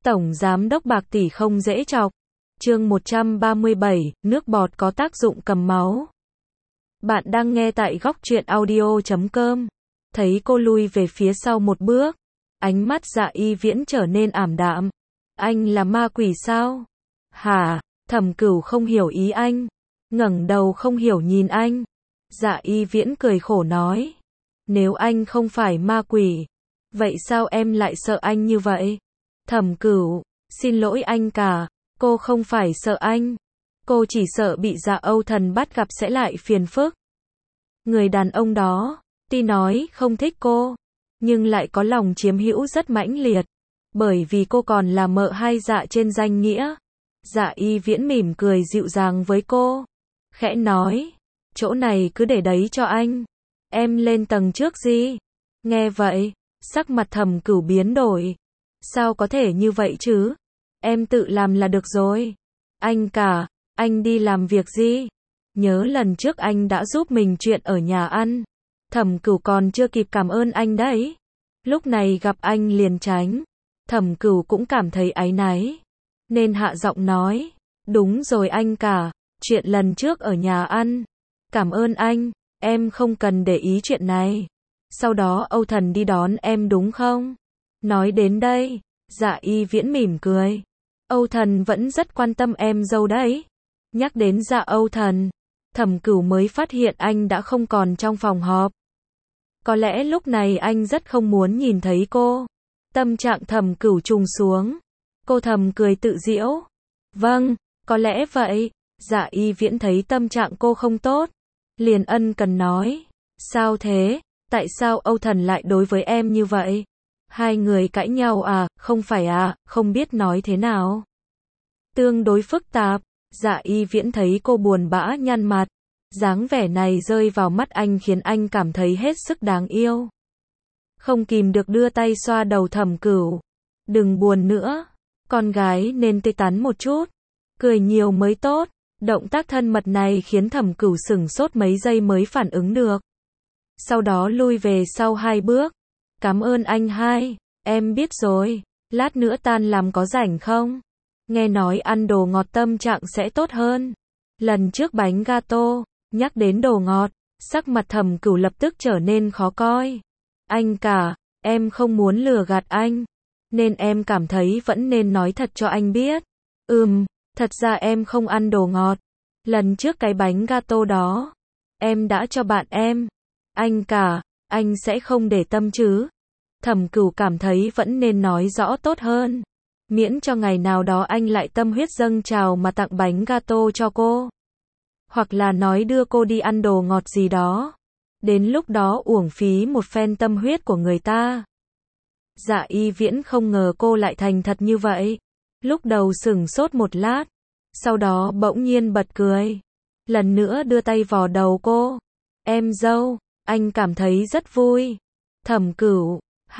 Tổng giám đốc Bạc tỷ không dễ chọc. Chương 137, nước bọt có tác dụng cầm máu. Bạn đang nghe tại góc truyện audio.com. Thấy cô lui về phía sau một bước, ánh mắt Dạ Y Viễn trở nên ảm đạm. Anh là ma quỷ sao? Hả? Thẩm Cửu không hiểu ý anh, ngẩng đầu không hiểu nhìn anh. Dạ Y Viễn cười khổ nói, nếu anh không phải ma quỷ, vậy sao em lại sợ anh như vậy? Thẩm Cửu, xin lỗi anh cả, cô không phải sợ anh, cô chỉ sợ bị Dạ Âu Thần bắt gặp sẽ lại phiền phức. Người đàn ông đó, tuy nói không thích cô, nhưng lại có lòng chiếm hữu rất mãnh liệt, bởi vì cô còn là mợ hai Dạ trên danh nghĩa. Dạ Y Viễn mỉm cười dịu dàng với cô, khẽ nói, chỗ này cứ để đấy cho anh, em lên tầng trước gì? Nghe vậy, sắc mặt Thẩm Cửu biến đổi. Sao có thể như vậy chứ? Em tự làm là được rồi. Anh cả, anh đi làm việc gì? Nhớ lần trước anh đã giúp mình chuyện ở nhà ăn. Thẩm Cửu còn chưa kịp cảm ơn anh đấy. Lúc này gặp anh liền tránh. Thẩm Cửu cũng cảm thấy áy náy, nên hạ giọng nói, đúng rồi anh cả, chuyện lần trước ở nhà ăn. Cảm ơn anh, em không cần để ý chuyện này. Sau đó Âu Thần đi đón em đúng không? Nói đến đây, Dạ Y Viễn mỉm cười. Âu Thần vẫn rất quan tâm em dâu đấy. Nhắc đến Dạ Âu Thần, Thẩm Cửu mới phát hiện anh đã không còn trong phòng họp. Có lẽ lúc này anh rất không muốn nhìn thấy cô. Tâm trạng Thẩm Cửu trùng xuống. Cô thầm cười tự giễu. Vâng, có lẽ vậy. Dạ Y Viễn thấy tâm trạng cô không tốt, liền ân cần nói, sao thế? Tại sao Âu Thần lại đối với em như vậy? Hai người cãi nhau à? Không phải à? Không biết nói thế nào. Tương đối phức tạp. Dạ Y Viễn thấy cô buồn bã nhăn mặt. Dáng vẻ này rơi vào mắt anh khiến anh cảm thấy hết sức đáng yêu. Không kìm được đưa tay xoa đầu Thẩm Cửu. Đừng buồn nữa. Con gái nên tươi tắn một chút. Cười nhiều mới tốt. Động tác thân mật này khiến Thẩm Cửu sửng sốt mấy giây mới phản ứng được. Sau đó lui về sau 2 bước. Cảm ơn anh hai, em biết rồi, lát nữa tan làm có rảnh không? Nghe nói ăn đồ ngọt tâm trạng sẽ tốt hơn. Lần trước bánh gato, nhắc đến đồ ngọt, sắc mặt Thẩm Cửu lập tức trở nên khó coi. Anh cả, em không muốn lừa gạt anh, nên em cảm thấy vẫn nên nói thật cho anh biết. Thật ra em không ăn đồ ngọt. Lần trước cái bánh gato đó, em đã cho bạn em. Anh cả, anh sẽ không để tâm chứ? Thẩm Cửu cảm thấy vẫn nên nói rõ tốt hơn. Miễn cho ngày nào đó anh lại tâm huyết dâng trào mà tặng bánh gato cho cô. Hoặc là nói đưa cô đi ăn đồ ngọt gì đó. Đến lúc đó uổng phí một phen tâm huyết của người ta. Dạ Y Viễn không ngờ cô lại thành thật như vậy. Lúc đầu sửng sốt một lát, sau đó bỗng nhiên bật cười. Lần nữa đưa tay vò đầu cô. Em dâu, anh cảm thấy rất vui. Thẩm Cửu,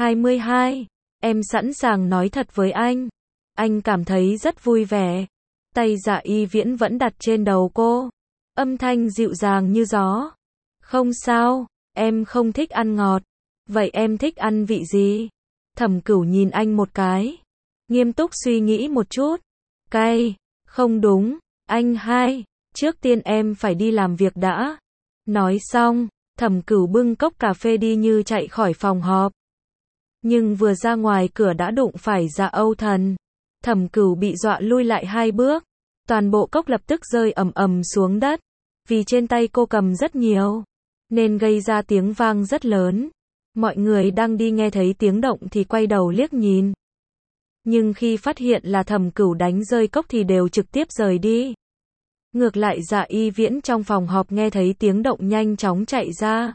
22, em sẵn sàng nói thật với anh cảm thấy rất vui vẻ. Tay Dạ Y Viễn vẫn đặt trên đầu cô. Âm thanh dịu dàng như gió. Không sao, em không thích ăn ngọt. Vậy em thích ăn vị gì? Thẩm Cửu nhìn anh một cái. Nghiêm túc suy nghĩ một chút. Cay, không đúng, anh hai, trước tiên em phải đi làm việc đã. Nói xong, Thẩm Cửu bưng cốc cà phê đi như chạy khỏi phòng họp. Nhưng vừa ra ngoài cửa đã đụng phải Dạ Âu Thần. Thẩm Cửu bị dọa lui lại 2 bước. Toàn bộ cốc lập tức rơi ầm ầm xuống đất. Vì trên tay cô cầm rất nhiều, nên gây ra tiếng vang rất lớn. Mọi người đang đi nghe thấy tiếng động thì quay đầu liếc nhìn. Nhưng khi phát hiện là Thẩm Cửu đánh rơi cốc thì đều trực tiếp rời đi. Ngược lại Dạ Y Viễn trong phòng họp nghe thấy tiếng động nhanh chóng chạy ra.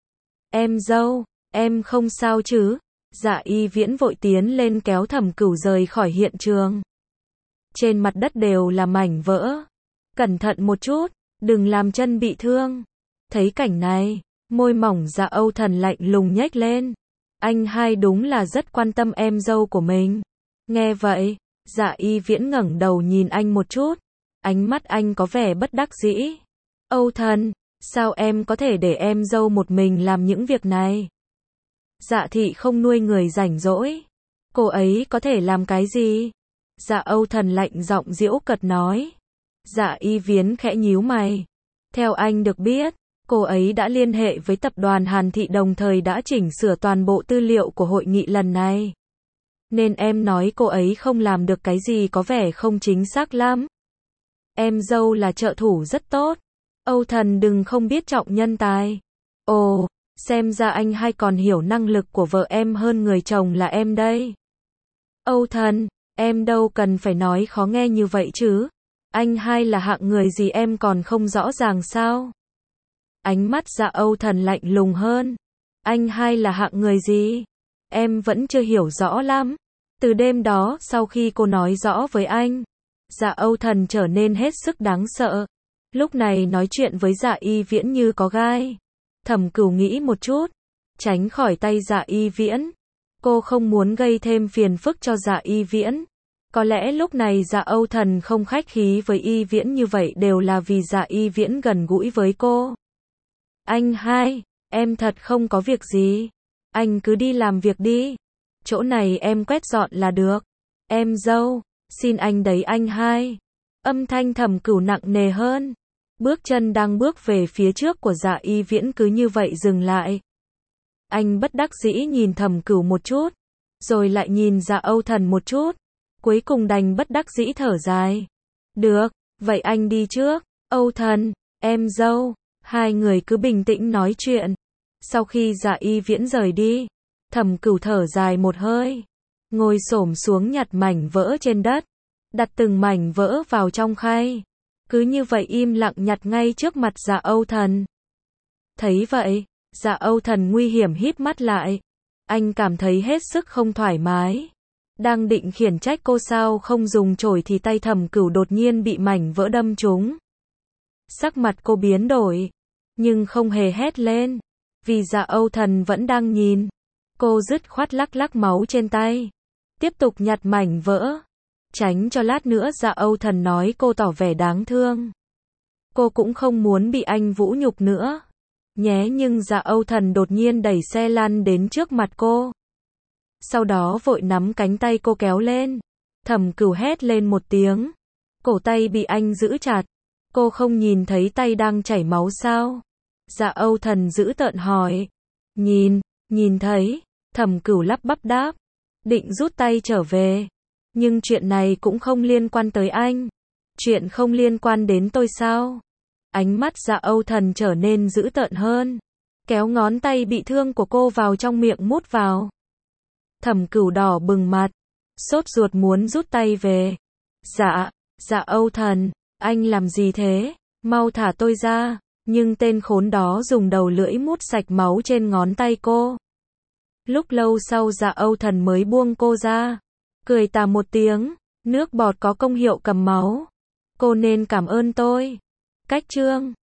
Em dâu, em không sao chứ? Dạ Y Viễn vội tiến lên kéo Thẩm Cửu rời khỏi hiện trường. Trên mặt đất đều là mảnh vỡ. Cẩn thận một chút, đừng làm chân bị thương. Thấy cảnh này, môi mỏng Dạ Âu Thần lạnh lùng nhếch lên. Anh hai đúng là rất quan tâm em dâu của mình. Nghe vậy, Dạ Y Viễn ngẩng đầu nhìn anh một chút. Ánh mắt anh có vẻ bất đắc dĩ. Âu Thần, sao em có thể để em dâu một mình làm những việc này? Dạ thị không nuôi người rảnh rỗi. Cô ấy có thể làm cái gì? Dạ Âu Thần lạnh giọng giễu cợt nói. Dạ Y Viễn khẽ nhíu mày. Theo anh được biết, cô ấy đã liên hệ với tập đoàn Hàn Thị đồng thời đã chỉnh sửa toàn bộ tư liệu của hội nghị lần này. Nên em nói cô ấy không làm được cái gì có vẻ không chính xác lắm. Em dâu là trợ thủ rất tốt. Âu Thần đừng không biết trọng nhân tài. Ồ, xem ra anh hai còn hiểu năng lực của vợ em hơn người chồng là em đây. Âu Thần, em đâu cần phải nói khó nghe như vậy chứ. Anh hai là hạng người gì em còn không rõ ràng sao? Ánh mắt Dạ Âu Thần lạnh lùng hơn. Anh hai là hạng người gì? Em vẫn chưa hiểu rõ lắm. Từ đêm đó, sau khi cô nói rõ với anh, Dạ Âu Thần trở nên hết sức đáng sợ. Lúc này nói chuyện với Dạ Y Viễn như có gai. Thẩm Cửu nghĩ một chút, tránh khỏi tay Dạ Y Viễn. Cô không muốn gây thêm phiền phức cho Dạ Y Viễn. Có lẽ lúc này Dạ Âu Thần không khách khí với Y Viễn như vậy đều là vì Dạ Y Viễn gần gũi với cô. Anh hai, em thật không có việc gì. Anh cứ đi làm việc đi. Chỗ này em quét dọn là được. Em dâu, xin anh đấy anh hai. Âm thanh Thẩm Cửu nặng nề hơn. Bước chân đang bước về phía trước của Dạ Y Viễn cứ như vậy dừng lại. Anh bất đắc dĩ nhìn Thẩm Cửu một chút, rồi lại nhìn Dạ Âu Thần một chút, cuối cùng đành bất đắc dĩ thở dài. Được, vậy anh đi trước. Âu Thần, em dâu, hai người cứ bình tĩnh nói chuyện. Sau khi Dạ Y Viễn rời đi, Thẩm Cửu thở dài một hơi, ngồi xổm xuống nhặt mảnh vỡ trên đất, đặt từng mảnh vỡ vào trong khay. Cứ như vậy im lặng nhặt ngay trước mặt Dạ Âu Thần. Thấy vậy, Dạ Âu Thần nguy hiểm híp mắt lại. Anh cảm thấy hết sức không thoải mái. Đang định khiển trách cô sao không dùng chổi thì tay Thẩm Cửu đột nhiên bị mảnh vỡ đâm trúng. Sắc mặt cô biến đổi, nhưng không hề hét lên, vì Dạ Âu Thần vẫn đang nhìn. Cô dứt khoát lắc lắc máu trên tay, tiếp tục nhặt mảnh vỡ, tránh cho lát nữa Dạ Âu Thần nói cô tỏ vẻ đáng thương. Cô cũng không muốn bị anh vũ nhục nữa. Nhé nhưng Dạ Âu Thần đột nhiên đẩy xe lăn đến trước mặt cô. Sau đó vội nắm cánh tay cô kéo lên. Thẩm Cửu hét lên một tiếng. Cổ tay bị anh giữ chặt. Cô không nhìn thấy tay đang chảy máu sao? Dạ Âu Thần giữ tợn hỏi. Nhìn thấy. Thẩm Cửu lắp bắp đáp. Định rút tay trở về. Nhưng chuyện này cũng không liên quan tới anh. Chuyện không liên quan đến tôi sao? Ánh mắt Dạ Âu Thần trở nên dữ tợn hơn. Kéo ngón tay bị thương của cô vào trong miệng mút vào. Thẩm Cửu đỏ bừng mặt. Sốt ruột muốn rút tay về. Dạ Âu Thần, anh làm gì thế? Mau thả tôi ra. Nhưng tên khốn đó dùng đầu lưỡi mút sạch máu trên ngón tay cô. Lúc lâu sau Dạ Âu Thần mới buông cô ra. Cười tà một tiếng. Nước bọt có công hiệu cầm máu. Cô nên cảm ơn tôi. Cách chương